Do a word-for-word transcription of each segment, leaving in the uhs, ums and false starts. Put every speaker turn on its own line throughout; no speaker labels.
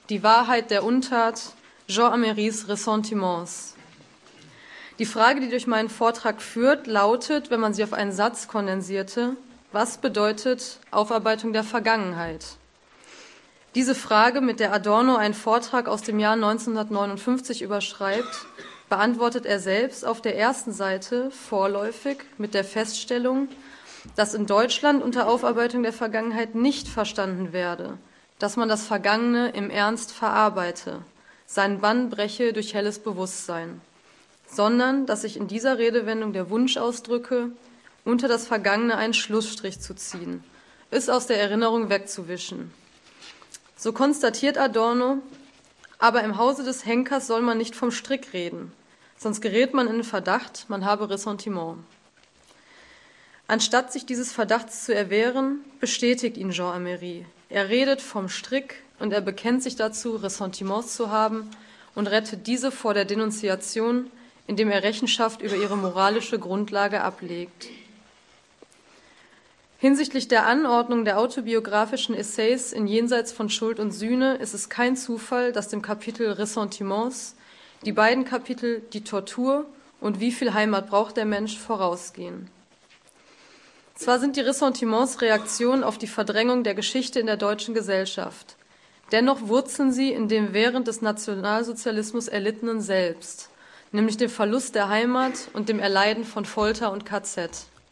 Die Wahrheit der Untat, Jean Améris Ressentiments. Die Frage, die durch meinen Vortrag führt, lautet, wenn man sie auf einen Satz kondensierte: Was bedeutet Aufarbeitung der Vergangenheit? Diese Frage, mit der Adorno einen Vortrag aus dem Jahr neunzehnhundertneunundfünfzig überschreibt, beantwortet er selbst auf der ersten Seite vorläufig mit der Feststellung, dass in Deutschland unter Aufarbeitung der Vergangenheit nicht verstanden werde, dass man das Vergangene im Ernst verarbeite, seinen Bann breche durch helles Bewusstsein, sondern dass sich in dieser Redewendung der Wunsch ausdrücke, unter das Vergangene einen Schlussstrich zu ziehen, es aus der Erinnerung wegzuwischen. So konstatiert Adorno, aber im Hause des Henkers soll man nicht vom Strick reden, sonst gerät man in den Verdacht, man habe Ressentiment. Anstatt sich dieses Verdachts zu erwehren, bestätigt ihn Jean Améry. Er redet vom Strick und er bekennt sich dazu, Ressentiments zu haben und rettet diese vor der Denunziation, indem er Rechenschaft über ihre moralische Grundlage ablegt. Hinsichtlich der Anordnung der autobiografischen Essays in Jenseits von Schuld und Sühne ist es kein Zufall, dass dem Kapitel Ressentiments die beiden Kapitel Die Tortur und Wie viel Heimat braucht der Mensch vorausgehen. Zwar sind die Ressentiments Reaktionen auf die Verdrängung der Geschichte in der deutschen Gesellschaft, dennoch wurzeln sie in dem während des Nationalsozialismus erlittenen Selbst, nämlich dem Verlust der Heimat und dem Erleiden von Folter und K Z.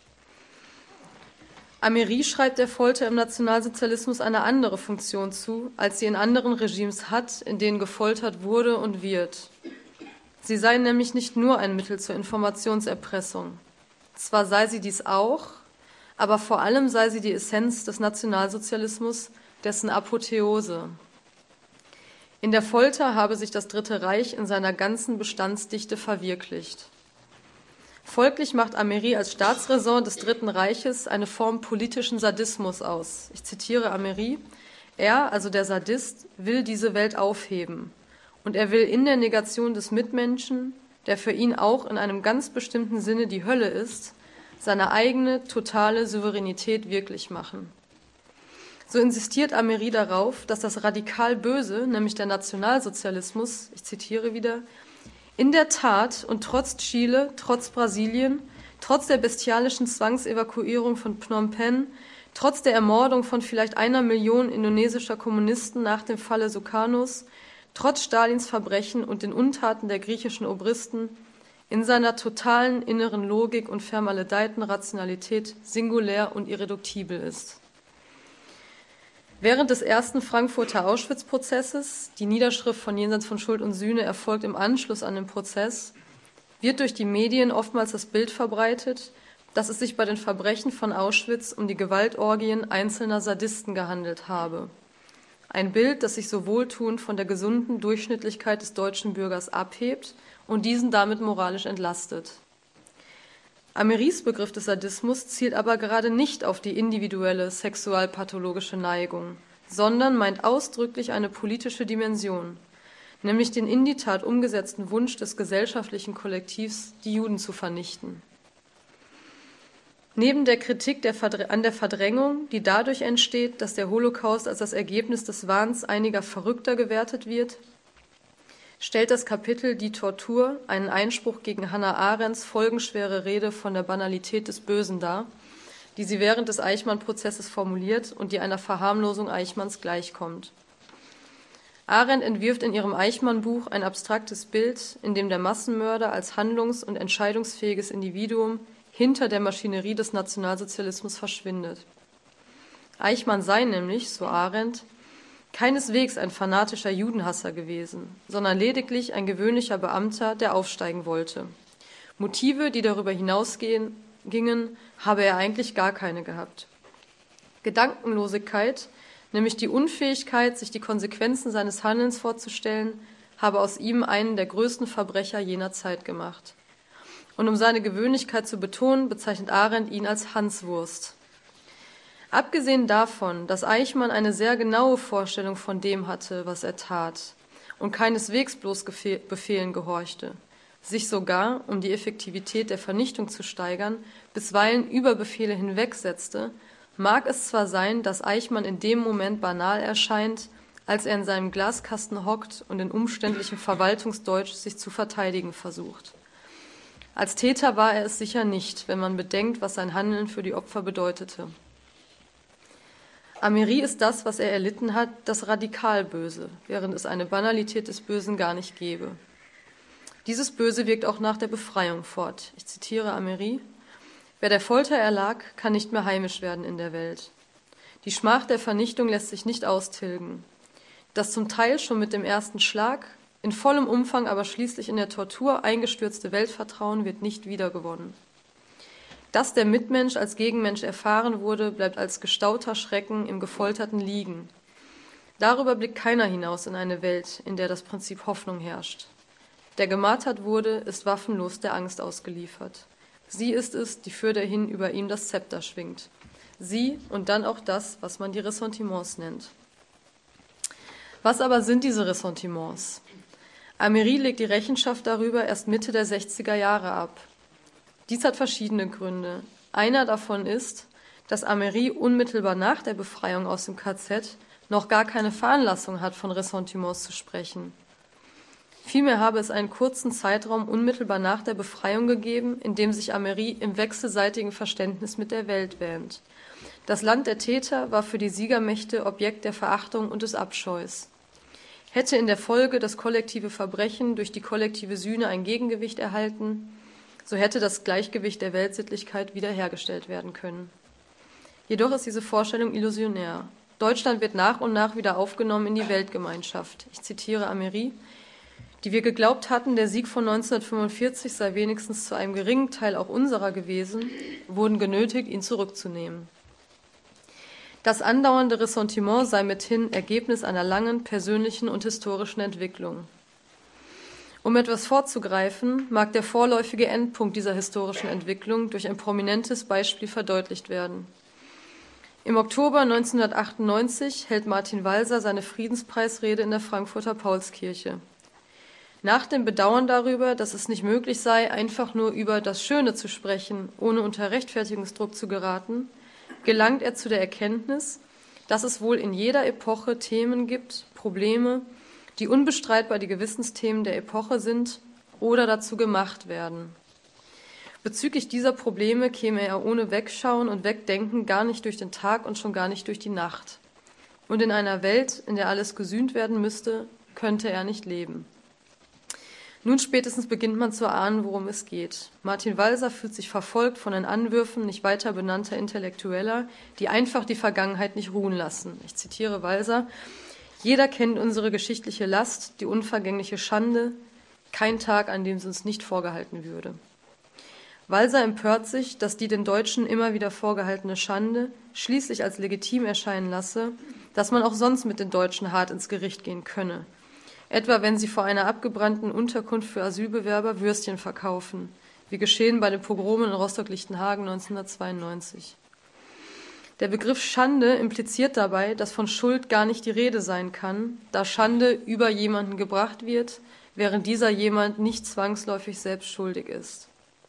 Améry schreibt der Folter im Nationalsozialismus eine andere Funktion zu, als sie in anderen Regimes hat, in denen gefoltert wurde und wird. Sie sei nämlich nicht nur ein Mittel zur Informationserpressung. Zwar sei sie dies auch, aber vor allem sei sie die Essenz des Nationalsozialismus, dessen Apotheose. In der Folter habe sich das Dritte Reich in seiner ganzen Bestandsdichte verwirklicht. Folglich macht Améry als Staatsräson des Dritten Reiches eine Form politischen Sadismus aus. Ich zitiere Améry: Er, also der Sadist, will diese Welt aufheben. Und er will in der Negation des Mitmenschen, der für ihn auch in einem ganz bestimmten Sinne die Hölle ist, seine eigene totale Souveränität wirklich machen. So insistiert Améry darauf, dass das radikal Böse, nämlich der Nationalsozialismus, ich zitiere wieder, in der Tat und trotz Chile, trotz Brasilien, trotz der bestialischen Zwangsevakuierung von Phnom Penh, trotz der Ermordung von vielleicht einer Million indonesischer Kommunisten nach dem Falle Sukarnos, trotz Stalins Verbrechen und den Untaten der griechischen Obristen, in seiner totalen inneren Logik und vermaledeiten Rationalität singulär und irreduktibel ist. Während des ersten Frankfurter Auschwitz-Prozesses, die Niederschrift von Jenseits von Schuld und Sühne erfolgt im Anschluss an den Prozess, wird durch die Medien oftmals das Bild verbreitet, dass es sich bei den Verbrechen von Auschwitz um die Gewaltorgien einzelner Sadisten gehandelt habe. Ein Bild, das sich so wohltuend von der gesunden Durchschnittlichkeit des deutschen Bürgers abhebt und diesen damit moralisch entlastet. Amérys Begriff des Sadismus zielt aber gerade nicht auf die individuelle sexualpathologische Neigung, sondern meint ausdrücklich eine politische Dimension, nämlich den in die Tat umgesetzten Wunsch des gesellschaftlichen Kollektivs, die Juden zu vernichten. Neben der Kritik der Verdr- an der Verdrängung, die dadurch entsteht, dass der Holocaust als das Ergebnis des Wahns einiger Verrückter gewertet wird, stellt das Kapitel Die Tortur einen Einspruch gegen Hannah Arendts folgenschwere Rede von der Banalität des Bösen dar, die sie während des Eichmann-Prozesses formuliert und die einer Verharmlosung Eichmanns gleichkommt. Arendt entwirft in ihrem Eichmann-Buch ein abstraktes Bild, in dem der Massenmörder als handlungs- und entscheidungsfähiges Individuum hinter der Maschinerie des Nationalsozialismus verschwindet. Eichmann sei nämlich, so Arendt, keineswegs ein fanatischer Judenhasser gewesen, sondern lediglich ein gewöhnlicher Beamter, der aufsteigen wollte. Motive, die darüber hinausgingen, habe er eigentlich gar keine gehabt. Gedankenlosigkeit, nämlich die Unfähigkeit, sich die Konsequenzen seines Handelns vorzustellen, habe aus ihm einen der größten Verbrecher jener Zeit gemacht. Und um seine Gewöhnlichkeit zu betonen, bezeichnet Arendt ihn als Hanswurst. Abgesehen davon, dass Eichmann eine sehr genaue Vorstellung von dem hatte, was er tat, und keineswegs bloß Befehlen gehorchte, sich sogar, um die Effektivität der Vernichtung zu steigern, bisweilen über Befehle hinwegsetzte, mag es zwar sein, dass Eichmann in dem Moment banal erscheint, als er in seinem Glaskasten hockt und in umständlichem Verwaltungsdeutsch sich zu verteidigen versucht. Als Täter war er es sicher nicht, wenn man bedenkt, was sein Handeln für die Opfer bedeutete. Ameri ist das, was er erlitten hat, das Radikalböse, während es eine Banalität des Bösen gar nicht gäbe. Dieses Böse wirkt auch nach der Befreiung fort. Ich zitiere Ameri: Wer der Folter erlag, kann nicht mehr heimisch werden in der Welt. Die Schmach der Vernichtung lässt sich nicht austilgen. Das zum Teil schon mit dem ersten Schlag, in vollem Umfang aber schließlich in der Tortur eingestürzte Weltvertrauen wird nicht wiedergewonnen. Dass der Mitmensch als Gegenmensch erfahren wurde, bleibt als gestauter Schrecken im Gefolterten liegen. Darüber blickt keiner hinaus in eine Welt, in der das Prinzip Hoffnung herrscht. Der gemartert wurde, ist waffenlos der Angst ausgeliefert. Sie ist es, die für dahin über ihm das Zepter schwingt. Sie und dann auch das, was man die Ressentiments nennt. Was aber sind diese Ressentiments? Ameri legt die Rechenschaft darüber erst Mitte der sechziger Jahre ab. Dies hat verschiedene Gründe. Einer davon ist, dass Ameri unmittelbar nach der Befreiung aus dem K Z noch gar keine Veranlassung hat, von Ressentiments zu sprechen. Vielmehr habe es einen kurzen Zeitraum unmittelbar nach der Befreiung gegeben, in dem sich Ameri im wechselseitigen Verständnis mit der Welt wähnt. Das Land der Täter war für die Siegermächte Objekt der Verachtung und des Abscheus. Hätte in der Folge das kollektive Verbrechen durch die kollektive Sühne ein Gegengewicht erhalten, so hätte das Gleichgewicht der Weltsittlichkeit wiederhergestellt werden können. Jedoch ist diese Vorstellung illusionär. Deutschland wird nach und nach wieder aufgenommen in die Weltgemeinschaft. Ich zitiere Ameri: Die wir geglaubt hatten, der Sieg von neunzehnhundertfünfundvierzig sei wenigstens zu einem geringen Teil auch unserer gewesen, wurden genötigt, ihn zurückzunehmen. Das andauernde Ressentiment sei mithin Ergebnis einer langen persönlichen und historischen Entwicklung. Um etwas vorzugreifen, mag der vorläufige Endpunkt dieser historischen Entwicklung durch ein prominentes Beispiel verdeutlicht werden. Im Oktober neunzehnhundertachtundneunzig hält Martin Walser seine Friedenspreisrede in der Frankfurter Paulskirche. Nach dem Bedauern darüber, dass es nicht möglich sei, einfach nur über das Schöne zu sprechen, ohne unter Rechtfertigungsdruck zu geraten, gelangt er zu der Erkenntnis, dass es wohl in jeder Epoche Themen gibt, Probleme, die unbestreitbar die Gewissensthemen der Epoche sind oder dazu gemacht werden. Bezüglich dieser Probleme käme er ohne Wegschauen und Wegdenken gar nicht durch den Tag und schon gar nicht durch die Nacht. Und in einer Welt, in der alles gesühnt werden müsste, könnte er nicht leben. Nun spätestens beginnt man zu ahnen, worum es geht. Martin Walser fühlt sich verfolgt von den Anwürfen nicht weiter benannter Intellektueller, die einfach die Vergangenheit nicht ruhen lassen. Ich zitiere Walser: Jeder kennt unsere geschichtliche Last, die unvergängliche Schande, kein Tag, an dem sie uns nicht vorgehalten würde. Walser empört sich, dass die den Deutschen immer wieder vorgehaltene Schande schließlich als legitim erscheinen lasse, dass man auch sonst mit den Deutschen hart ins Gericht gehen könne. Etwa wenn sie vor einer abgebrannten Unterkunft für Asylbewerber Würstchen verkaufen, wie geschehen bei den Pogromen in Rostock-Lichtenhagen neunzehnhundertzweiundneunzig. Der Begriff Schande impliziert dabei, dass von Schuld gar nicht die Rede sein kann, da Schande über jemanden gebracht wird, während dieser jemand nicht zwangsläufig selbst schuldig ist.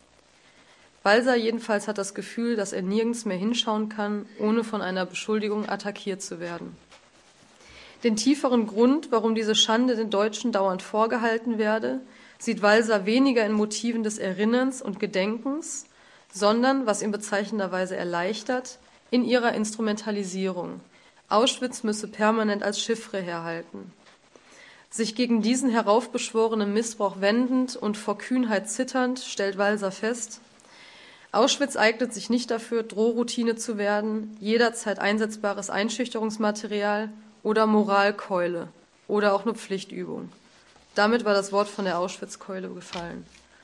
Walser jedenfalls hat das Gefühl, dass er nirgends mehr hinschauen kann, ohne von einer Beschuldigung attackiert zu werden. Den tieferen Grund, warum diese Schande den Deutschen dauernd vorgehalten werde, sieht Walser weniger in Motiven des Erinnerns und Gedenkens, sondern, was ihn bezeichnenderweise erleichtert, in ihrer Instrumentalisierung. Auschwitz müsse permanent als Chiffre herhalten. Sich gegen diesen heraufbeschworenen Missbrauch wendend und vor Kühnheit zitternd, stellt Walser fest: Auschwitz eignet sich nicht dafür, Drohroutine zu werden, jederzeit einsetzbares Einschüchterungsmaterial oder Moralkeule oder auch nur Pflichtübung. Damit war das Wort von der Auschwitzkeule gefallen.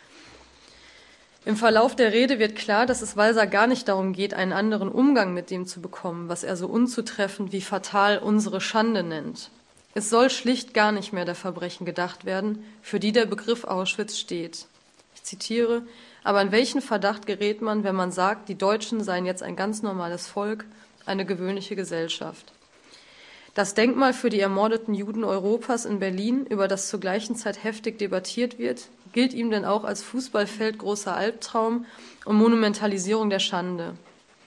Im Verlauf der Rede wird klar, dass es Walser gar nicht darum geht, einen anderen Umgang mit dem zu bekommen, was er so unzutreffend wie fatal unsere Schande nennt. Es soll schlicht gar nicht mehr der Verbrechen gedacht werden, für die der Begriff Auschwitz steht. Ich zitiere: Aber an welchen Verdacht gerät man, wenn man sagt, die Deutschen seien jetzt ein ganz normales Volk, eine gewöhnliche Gesellschaft? Das Denkmal für die ermordeten Juden Europas in Berlin, über das zur gleichen Zeit heftig debattiert wird, gilt ihm denn auch als Fußballfeld großer Albtraum und Monumentalisierung der Schande.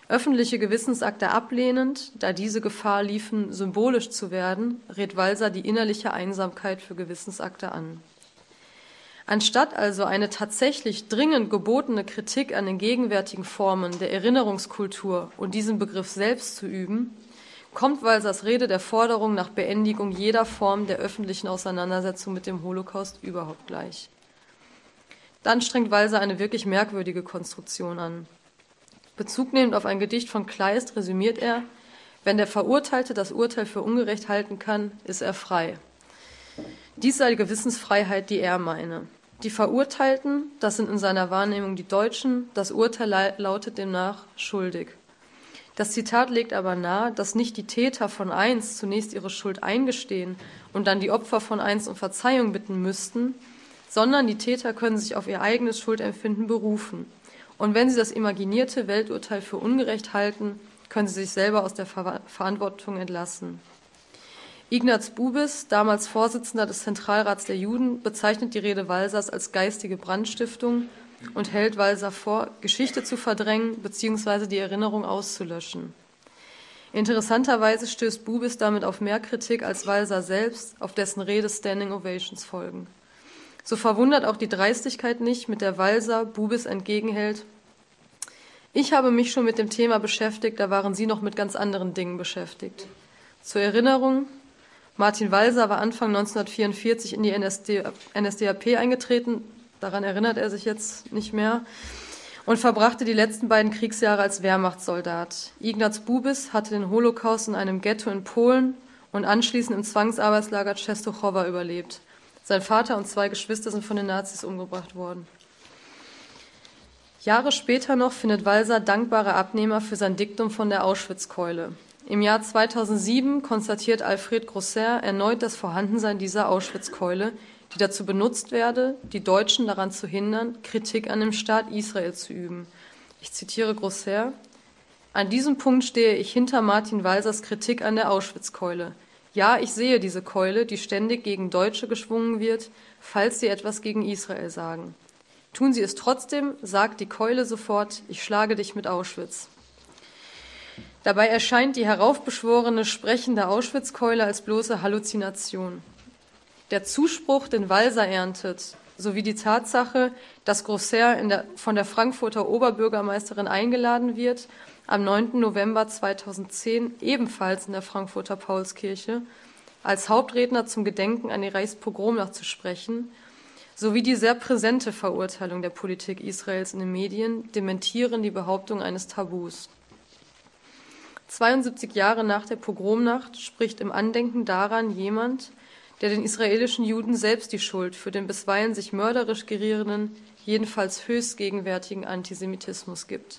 Öffentliche Gewissensakte ablehnend, da diese Gefahr liefen, symbolisch zu werden, rät Walser die innerliche Einsamkeit für Gewissensakte an. Anstatt also eine tatsächlich dringend gebotene Kritik an den gegenwärtigen Formen der Erinnerungskultur und diesen Begriff selbst zu üben, kommt Walsers Rede der Forderung nach Beendigung jeder Form der öffentlichen Auseinandersetzung mit dem Holocaust überhaupt gleich. Dann strengt Walser eine wirklich merkwürdige Konstruktion an. Bezug nehmend auf ein Gedicht von Kleist resümiert er: Wenn der Verurteilte das Urteil für ungerecht halten kann, ist er frei. Dies sei die Gewissensfreiheit, die er meine. Die Verurteilten, das sind in seiner Wahrnehmung die Deutschen, das Urteil lautet demnach schuldig. Das Zitat legt aber nahe, dass nicht die Täter von einst zunächst ihre Schuld eingestehen und dann die Opfer von einst um Verzeihung bitten müssten, sondern die Täter können sich auf ihr eigenes Schuldempfinden berufen. Und wenn sie das imaginierte Welturteil für ungerecht halten, können sie sich selber aus der Ver- Verantwortung entlassen. Ignaz Bubis, damals Vorsitzender des Zentralrats der Juden, bezeichnet die Rede Walsers als geistige Brandstiftung und hält Walser vor, Geschichte zu verdrängen bzw. die Erinnerung auszulöschen. Interessanterweise stößt Bubis damit auf mehr Kritik als Walser selbst, auf dessen Rede Standing Ovations folgen. So verwundert auch die Dreistigkeit nicht, mit der Walser Bubis entgegenhält: Ich habe mich schon mit dem Thema beschäftigt, da waren Sie noch mit ganz anderen Dingen beschäftigt. Zur Erinnerung: Martin Walser war Anfang neunzehnhundertvierundvierzig in die N S D A P eingetreten, daran erinnert er sich jetzt nicht mehr, und verbrachte die letzten beiden Kriegsjahre als Wehrmachtssoldat. Ignaz Bubis hatte den Holocaust in einem Ghetto in Polen und anschließend im Zwangsarbeitslager Częstochowa überlebt. Sein Vater und zwei Geschwister sind von den Nazis umgebracht worden. Jahre später noch findet Walser dankbare Abnehmer für sein Diktum von der Auschwitzkeule. Im Jahr zweitausendsieben konstatiert Alfred Grosser erneut das Vorhandensein dieser Auschwitzkeule, die dazu benutzt werde, die Deutschen daran zu hindern, Kritik an dem Staat Israel zu üben. Ich zitiere Grosser: An diesem Punkt stehe ich hinter Martin Walsers Kritik an der Auschwitzkeule. Ja, ich sehe diese Keule, die ständig gegen Deutsche geschwungen wird, falls sie etwas gegen Israel sagen. Tun sie es trotzdem, sagt die Keule sofort: Ich schlage dich mit Auschwitz. Dabei erscheint die heraufbeschworene, sprechende Auschwitzkeule als bloße Halluzination. Der Zuspruch, den Walser erntet, sowie die Tatsache, dass Grosser in der, von der Frankfurter Oberbürgermeisterin eingeladen wird, am neunten November zweitausendzehn ebenfalls in der Frankfurter Paulskirche als Hauptredner zum Gedenken an die Reichspogromnacht zu sprechen, sowie die sehr präsente Verurteilung der Politik Israels in den Medien dementieren die Behauptung eines Tabus. zweiundsiebzig Jahre nach der Pogromnacht spricht im Andenken daran jemand, der den israelischen Juden selbst die Schuld für den bisweilen sich mörderisch gerierenden, jedenfalls höchst gegenwärtigen Antisemitismus gibt.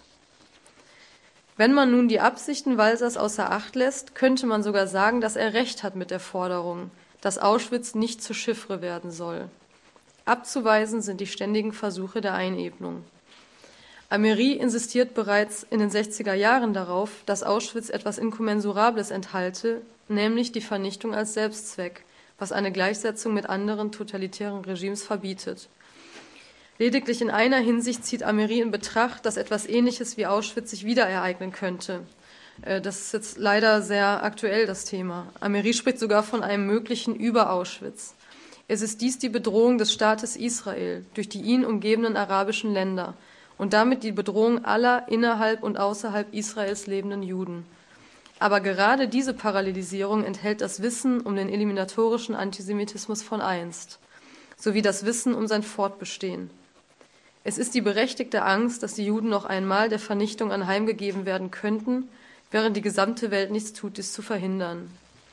Wenn man nun die Absichten Walsers außer Acht lässt, könnte man sogar sagen, dass er recht hat mit der Forderung, dass Auschwitz nicht zu Chiffre werden soll. Abzuweisen sind die ständigen Versuche der Einebnung. Ameri insistiert bereits in den sechziger Jahren darauf, dass Auschwitz etwas Inkommensurables enthalte, nämlich die Vernichtung als Selbstzweck, was eine Gleichsetzung mit anderen totalitären Regimes verbietet. Lediglich in einer Hinsicht zieht Ameri in Betracht, dass etwas Ähnliches wie Auschwitz sich wieder ereignen könnte. Das ist jetzt leider sehr aktuell, das Thema. Ameri spricht sogar von einem möglichen Über-Auschwitz. Es ist dies die Bedrohung des Staates Israel durch die ihn umgebenden arabischen Länder und damit die Bedrohung aller innerhalb und außerhalb Israels lebenden Juden. Aber gerade diese Parallelisierung enthält das Wissen um den eliminatorischen Antisemitismus von einst, sowie das Wissen um sein Fortbestehen. Es ist die berechtigte Angst, dass die Juden noch einmal der Vernichtung anheimgegeben werden könnten, während die gesamte Welt nichts tut, dies zu verhindern.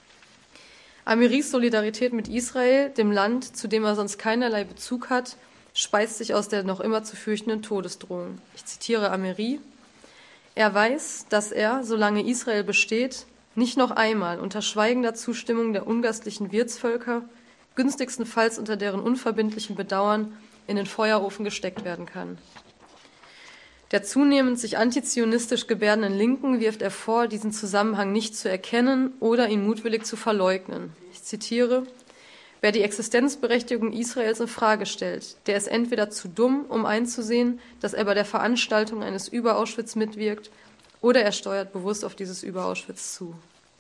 Ameris Solidarität mit Israel, dem Land, zu dem er sonst keinerlei Bezug hat, speist sich aus der noch immer zu fürchtenden Todesdrohung. Ich zitiere Ameri: Er weiß, dass er, solange Israel besteht, nicht noch einmal unter schweigender Zustimmung der ungastlichen Wirtsvölker, günstigstenfalls unter deren unverbindlichem Bedauern, in den Feuerofen gesteckt werden kann. Der zunehmend sich antizionistisch gebärdenden Linken wirft er vor, diesen Zusammenhang nicht zu erkennen oder ihn mutwillig zu verleugnen. Ich zitiere: Wer die Existenzberechtigung Israels in Frage stellt, der ist entweder zu dumm, um einzusehen, dass er bei der Veranstaltung eines Über-Auschwitz mitwirkt, oder er steuert bewusst auf dieses Über-Auschwitz zu.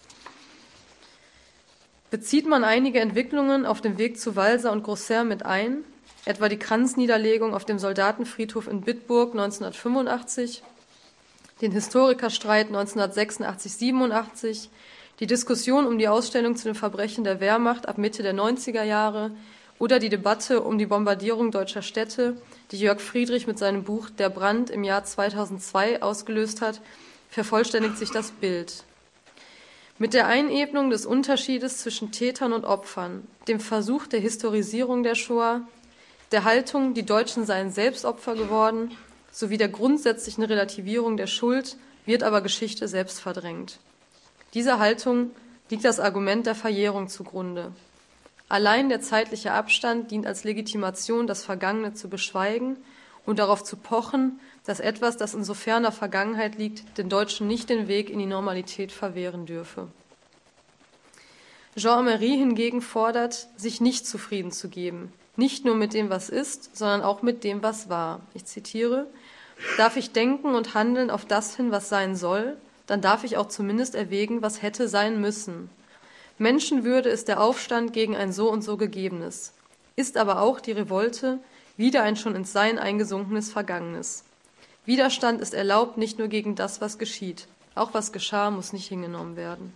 Bezieht man einige Entwicklungen auf dem Weg zu Walser und Grosser mit ein, etwa die Kranzniederlegung auf dem Soldatenfriedhof in Bitburg neunzehnhundertfünfundachtzig, den Historikerstreit neunzehnhundertsechsundachtzig siebenundachtzig, die Diskussion um die Ausstellung zu den Verbrechen der Wehrmacht ab Mitte der neunziger Jahre oder die Debatte um die Bombardierung deutscher Städte, die Jörg Friedrich mit seinem Buch Der Brand im Jahr zweitausendzwei ausgelöst hat, vervollständigt sich das Bild. Mit der Einebnung des Unterschiedes zwischen Tätern und Opfern, dem Versuch der Historisierung der Shoah, der Haltung, die Deutschen seien selbst Opfer geworden, sowie der grundsätzlichen Relativierung der Schuld, wird aber Geschichte selbst verdrängt. Dieser Haltung liegt das Argument der Verjährung zugrunde. Allein der zeitliche Abstand dient als Legitimation, das Vergangene zu beschweigen und darauf zu pochen, dass etwas, das in so ferner Vergangenheit liegt, den Deutschen nicht den Weg in die Normalität verwehren dürfe. Jean Amery hingegen fordert, sich nicht zufrieden zu geben, nicht nur mit dem, was ist, sondern auch mit dem, was war. Ich zitiere: Darf ich denken und handeln auf das hin, was sein soll, dann darf ich auch zumindest erwägen, was hätte sein müssen. Menschenwürde ist der Aufstand gegen ein so und so Gegebenes, ist aber auch die Revolte wieder ein schon ins Sein eingesunkenes Vergangenes. Widerstand ist erlaubt nicht nur gegen das, was geschieht. Auch was geschah, muss nicht hingenommen werden.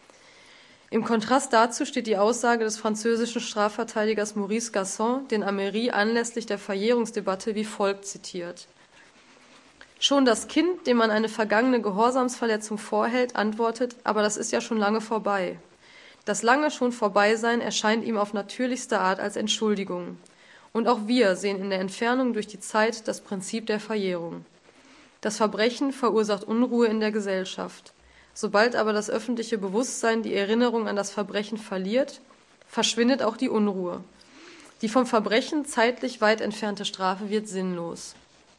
Im Kontrast dazu steht die Aussage des französischen Strafverteidigers Maurice Gasson, den Amery anlässlich der Verjährungsdebatte wie folgt zitiert: Schon das Kind, dem man eine vergangene Gehorsamsverletzung vorhält, antwortet, aber das ist ja schon lange vorbei. Das lange schon Vorbeisein erscheint ihm auf natürlichste Art als Entschuldigung. Und auch wir sehen in der Entfernung durch die Zeit das Prinzip der Verjährung. Das Verbrechen verursacht Unruhe in der Gesellschaft. Sobald aber das öffentliche Bewusstsein die Erinnerung an das Verbrechen verliert, verschwindet auch die Unruhe. Die vom Verbrechen zeitlich weit entfernte Strafe wird sinnlos.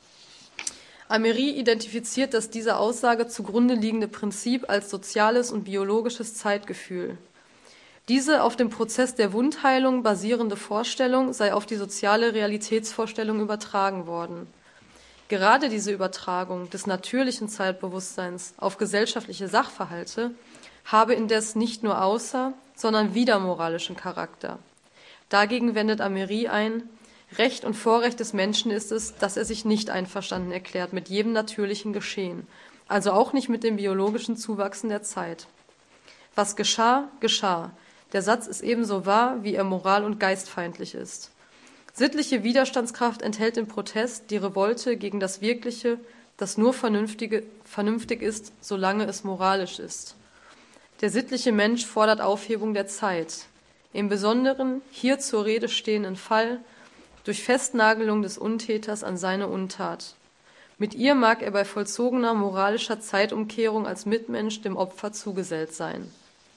Amery identifiziert das dieser Aussage zugrunde liegende Prinzip als soziales und biologisches Zeitgefühl. Diese auf dem Prozess der Wundheilung basierende Vorstellung sei auf die soziale Realitätsvorstellung übertragen worden. Gerade diese Übertragung des natürlichen Zeitbewusstseins auf gesellschaftliche Sachverhalte habe indes nicht nur außer-, sondern widermoralischen Charakter. Dagegen wendet Amery ein: Recht und Vorrecht des Menschen ist es, dass er sich nicht einverstanden erklärt mit jedem natürlichen Geschehen, also auch nicht mit dem biologischen Zuwachsen der Zeit. Was geschah, geschah. Der Satz ist ebenso wahr, wie er moral- und geistfeindlich ist. Sittliche Widerstandskraft enthält den Protest, die Revolte gegen das Wirkliche, das nur vernünftige, vernünftig ist, solange es moralisch ist. Der sittliche Mensch fordert Aufhebung der Zeit, im Besonderen hier zur Rede stehenden Fall durch Festnagelung des Untäters an seine Untat. Mit ihr mag er bei vollzogener moralischer Zeitumkehrung als Mitmensch dem Opfer zugesellt sein.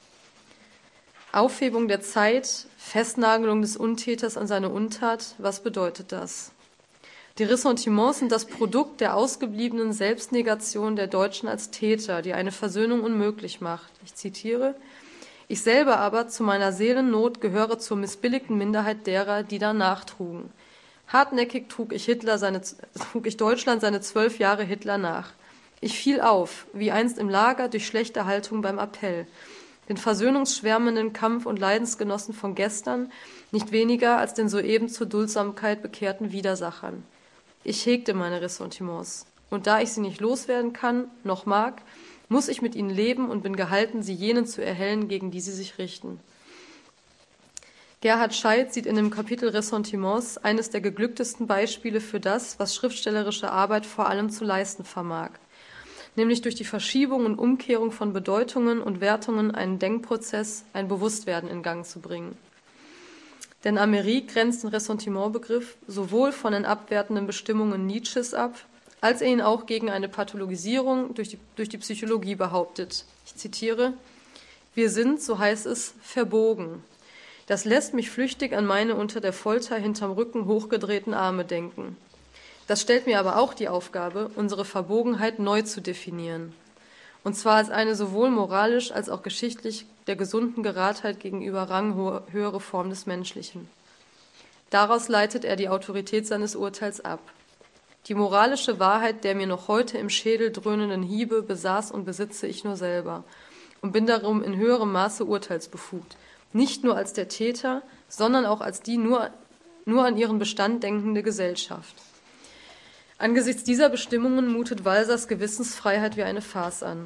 Aufhebung der Zeit, Festnagelung des Untäters an seine Untat, was bedeutet das? Die Ressentiments sind das Produkt der ausgebliebenen Selbstnegation der Deutschen als Täter, die eine Versöhnung unmöglich macht. Ich zitiere: Ich selber aber zu meiner Seelennot gehöre zur missbilligten Minderheit derer, die danach trugen. Hartnäckig trug ich, Hitler seine, trug ich Deutschland seine zwölf Jahre Hitler nach. Ich fiel auf, wie einst im Lager durch schlechte Haltung beim Appell, den versöhnungsschwärmenden Kampf- und Leidensgenossen von gestern, nicht weniger als den soeben zur Duldsamkeit bekehrten Widersachern. Ich hegte meine Ressentiments, und da ich sie nicht loswerden kann, noch mag, muss ich mit ihnen leben und bin gehalten, sie jenen zu erhellen, gegen die sie sich richten. Gerhard Scheidt sieht in dem Kapitel Ressentiments eines der geglücktesten Beispiele für das, was schriftstellerische Arbeit vor allem zu leisten vermag, nämlich durch die Verschiebung und Umkehrung von Bedeutungen und Wertungen einen Denkprozess, ein Bewusstwerden in Gang zu bringen. Denn Amery grenzt den Ressentimentbegriff sowohl von den abwertenden Bestimmungen Nietzsches ab, als er ihn auch gegen eine Pathologisierung durch die, durch die Psychologie behauptet. Ich zitiere: Wir sind, so heißt es, verbogen. Das lässt mich flüchtig an meine unter der Folter hinterm Rücken hochgedrehten Arme denken. Das stellt mir aber auch die Aufgabe, unsere Verbogenheit neu zu definieren. Und zwar als eine sowohl moralisch als auch geschichtlich der gesunden Geradheit gegenüber ranghöhere Form des Menschlichen. Daraus leitet er die Autorität seines Urteils ab. Die moralische Wahrheit der mir noch heute im Schädel dröhnenden Hiebe besaß und besitze ich nur selber und bin darum in höherem Maße urteilsbefugt, nicht nur als der Täter, sondern auch als die nur, nur an ihren Bestand denkende Gesellschaft. Angesichts dieser Bestimmungen mutet Walsers Gewissensfreiheit wie eine Farce an.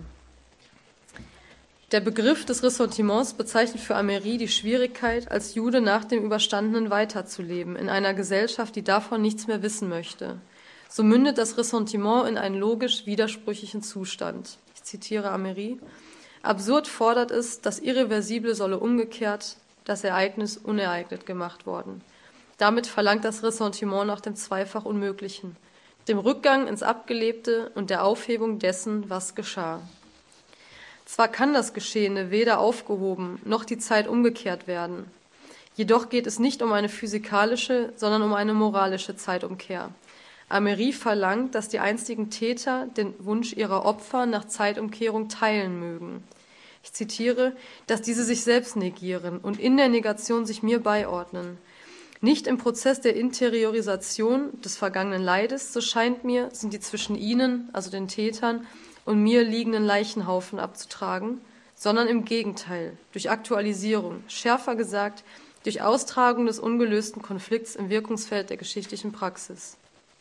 Der Begriff des Ressentiments bezeichnet für Ameri die Schwierigkeit, als Jude nach dem Überstandenen weiterzuleben, in einer Gesellschaft, die davon nichts mehr wissen möchte. So mündet das Ressentiment in einen logisch widersprüchlichen Zustand. Ich zitiere Ameri: Absurd fordert es, das Irreversible solle umgekehrt, das Ereignis unereignet gemacht worden. Damit verlangt das Ressentiment nach dem zweifach Unmöglichen, dem Rückgang ins Abgelebte und der Aufhebung dessen, was geschah. Zwar kann das Geschehene weder aufgehoben noch die Zeit umgekehrt werden, jedoch geht es nicht um eine physikalische, sondern um eine moralische Zeitumkehr. Ameri verlangt, dass die einstigen Täter den Wunsch ihrer Opfer nach Zeitumkehrung teilen mögen. Ich zitiere, dass diese sich selbst negieren und in der Negation sich mir beiordnen. Nicht im Prozess der Interiorisation des vergangenen Leides, so scheint mir, sind die zwischen ihnen, also den Tätern, und mir liegenden Leichenhaufen abzutragen, sondern im Gegenteil, durch Aktualisierung, schärfer gesagt, durch Austragung des ungelösten Konflikts im Wirkungsfeld der geschichtlichen Praxis.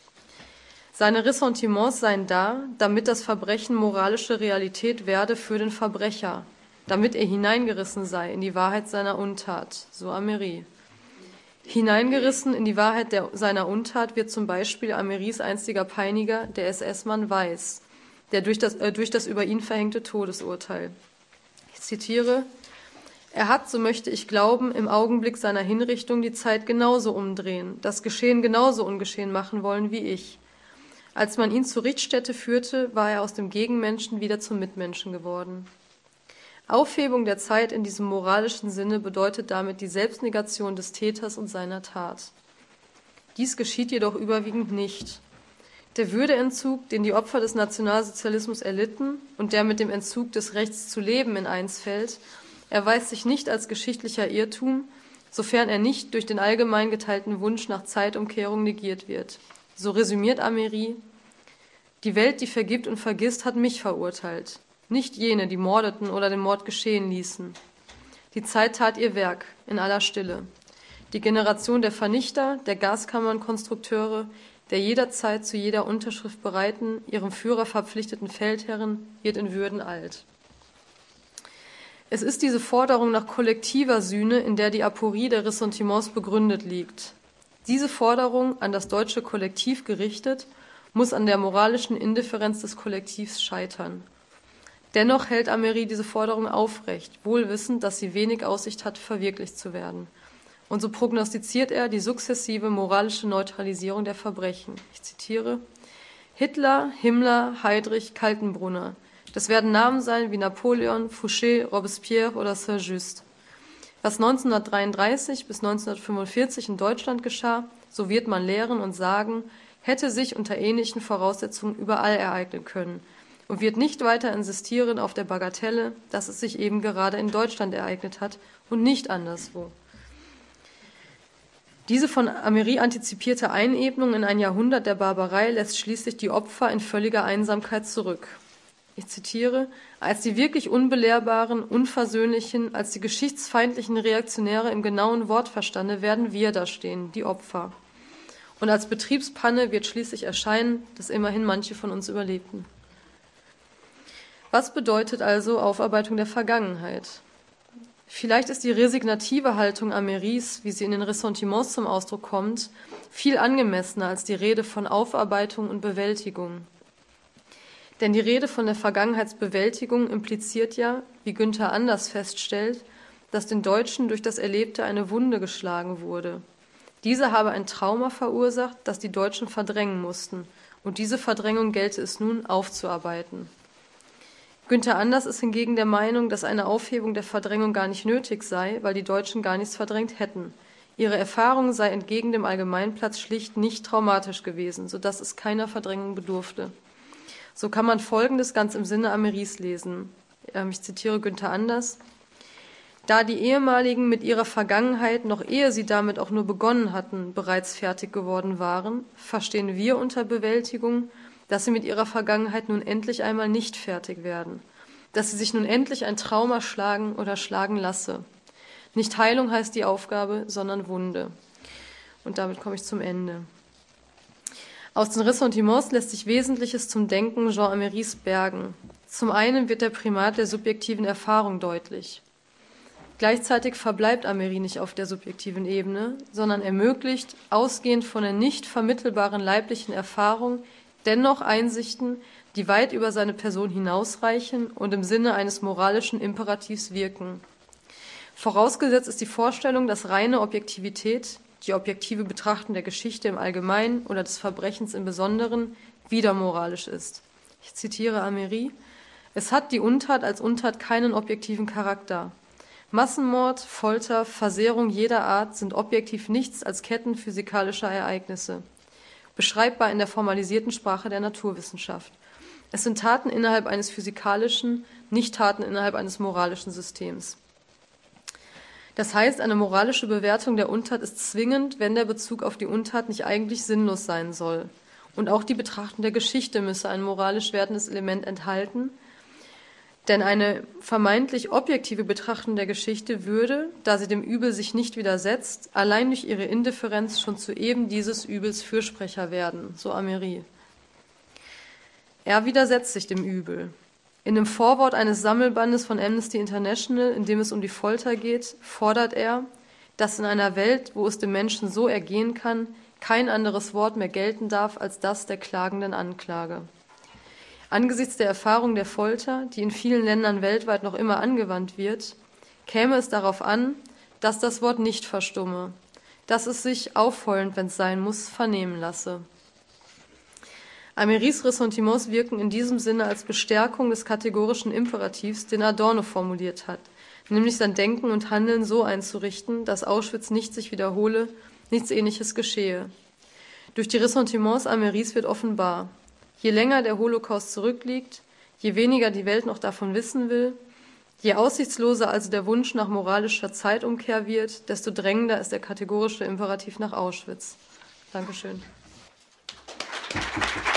Seine Ressentiments seien da, damit das Verbrechen moralische Realität werde für den Verbrecher, damit er hineingerissen sei in die Wahrheit seiner Untat, so Ameri. Hineingerissen in die Wahrheit der, seiner Untat wird zum Beispiel Ameris einstiger Peiniger, der S S-Mann Weiß, der durch das, äh, durch das über ihn verhängte Todesurteil. Ich zitiere: Er hat, so möchte ich glauben, im Augenblick seiner Hinrichtung die Zeit genauso umdrehen, das Geschehen genauso ungeschehen machen wollen wie ich. Als man ihn zur Richtstätte führte, war er aus dem Gegenmenschen wieder zum Mitmenschen geworden. Aufhebung der Zeit in diesem moralischen Sinne bedeutet damit die Selbstnegation des Täters und seiner Tat. Dies geschieht jedoch überwiegend nicht. Der Würdeentzug, den die Opfer des Nationalsozialismus erlitten und der mit dem Entzug des Rechts zu leben in eins fällt, erweist sich nicht als geschichtlicher Irrtum, sofern er nicht durch den allgemein geteilten Wunsch nach Zeitumkehrung negiert wird. So resümiert Ameri: Die Welt, die vergibt und vergisst, hat mich verurteilt, nicht jene, die mordeten oder den Mord geschehen ließen. Die Zeit tat ihr Werk in aller Stille. Die Generation der Vernichter, der Gaskammernkonstrukteure, der jederzeit zu jeder Unterschrift bereiten, ihrem Führer verpflichteten Feldherren wird in Würden alt. Es ist diese Forderung nach kollektiver Sühne, in der die Aporie der Ressentiments begründet liegt. Diese Forderung, an das deutsche Kollektiv gerichtet, muss an der moralischen Indifferenz des Kollektivs scheitern. Dennoch hält Ameri diese Forderung aufrecht, wohl wissend, dass sie wenig Aussicht hat, verwirklicht zu werden. Und so prognostiziert er die sukzessive moralische Neutralisierung der Verbrechen. Ich zitiere: Hitler, Himmler, Heydrich, Kaltenbrunner. Das werden Namen sein wie Napoleon, Fouché, Robespierre oder Saint-Just. Was neunzehnhundertdreiunddreißig bis neunzehnhundertfünfundvierzig in Deutschland geschah, so wird man lehren und sagen, hätte sich unter ähnlichen Voraussetzungen überall ereignen können und wird nicht weiter insistieren auf der Bagatelle, dass es sich eben gerade in Deutschland ereignet hat und nicht anderswo. Diese von Ameri antizipierte Einebnung in ein Jahrhundert der Barbarei lässt schließlich die Opfer in völliger Einsamkeit zurück. Ich zitiere: Als die wirklich unbelehrbaren, unversöhnlichen, als die geschichtsfeindlichen Reaktionäre im genauen Wortverstande werden wir da stehen, die Opfer. Und als Betriebspanne wird schließlich erscheinen, dass immerhin manche von uns überlebten. Was bedeutet also Aufarbeitung der Vergangenheit? Vielleicht ist die resignative Haltung Ameris, wie sie in den Ressentiments zum Ausdruck kommt, viel angemessener als die Rede von Aufarbeitung und Bewältigung. Denn die Rede von der Vergangenheitsbewältigung impliziert ja, wie Günther Anders feststellt, dass den Deutschen durch das Erlebte eine Wunde geschlagen wurde. Diese habe ein Trauma verursacht, das die Deutschen verdrängen mussten, und diese Verdrängung gelte es nun aufzuarbeiten. Günther Anders ist hingegen der Meinung, dass eine Aufhebung der Verdrängung gar nicht nötig sei, weil die Deutschen gar nichts verdrängt hätten. Ihre Erfahrung sei entgegen dem Allgemeinplatz schlicht nicht traumatisch gewesen, sodass es keiner Verdrängung bedurfte. So kann man Folgendes ganz im Sinne Ameris lesen. Ich zitiere Günther Anders: Da die ehemaligen mit ihrer Vergangenheit, noch ehe sie damit auch nur begonnen hatten, bereits fertig geworden waren, verstehen wir unter Bewältigung, dass sie mit ihrer Vergangenheit nun endlich einmal nicht fertig werden, dass sie sich nun endlich ein Trauma schlagen oder schlagen lasse. Nicht Heilung heißt die Aufgabe, sondern Wunde. Und damit komme ich zum Ende. Aus den Ressentiments lässt sich Wesentliches zum Denken Jean Améris bergen. Zum einen wird der Primat der subjektiven Erfahrung deutlich. Gleichzeitig verbleibt Améry nicht auf der subjektiven Ebene, sondern ermöglicht, ausgehend von der nicht vermittelbaren leiblichen Erfahrung, dennoch Einsichten, die weit über seine Person hinausreichen und im Sinne eines moralischen Imperativs wirken. Vorausgesetzt ist die Vorstellung, dass reine Objektivität, die objektive Betrachten der Geschichte im Allgemeinen oder des Verbrechens im Besonderen, wieder moralisch ist. Ich zitiere Améry: Es hat die Untat als Untat keinen objektiven Charakter. Massenmord, Folter, Versehrung jeder Art sind objektiv nichts als Ketten physikalischer Ereignisse, beschreibbar in der formalisierten Sprache der Naturwissenschaft. Es sind Taten innerhalb eines physikalischen, nicht Taten innerhalb eines moralischen Systems. Das heißt, eine moralische Bewertung der Untat ist zwingend, wenn der Bezug auf die Untat nicht eigentlich sinnlos sein soll. Und auch die Betrachtung der Geschichte müsse ein moralisch wertendes Element enthalten, denn eine vermeintlich objektive Betrachtung der Geschichte würde, da sie dem Übel sich nicht widersetzt, allein durch ihre Indifferenz schon zu eben dieses Übels Fürsprecher werden, so Améry. Er widersetzt sich dem Übel. In dem Vorwort eines Sammelbandes von Amnesty International, in dem es um die Folter geht, fordert er, dass in einer Welt, wo es dem Menschen so ergehen kann, kein anderes Wort mehr gelten darf als das der klagenden Anklage. Angesichts der Erfahrung der Folter, die in vielen Ländern weltweit noch immer angewandt wird, käme es darauf an, dass das Wort nicht verstumme, dass es sich, aufheulend, wenn es sein muss, vernehmen lasse. Améris Ressentiments wirken in diesem Sinne als Bestärkung des kategorischen Imperativs, den Adorno formuliert hat, nämlich sein Denken und Handeln so einzurichten, dass Auschwitz nicht sich wiederhole, nichts Ähnliches geschehe. Durch die Ressentiments Améris wird offenbar: Je länger der Holocaust zurückliegt, je weniger die Welt noch davon wissen will, je aussichtsloser also der Wunsch nach moralischer Zeitumkehr wird, desto drängender ist der kategorische Imperativ nach Auschwitz. Dankeschön.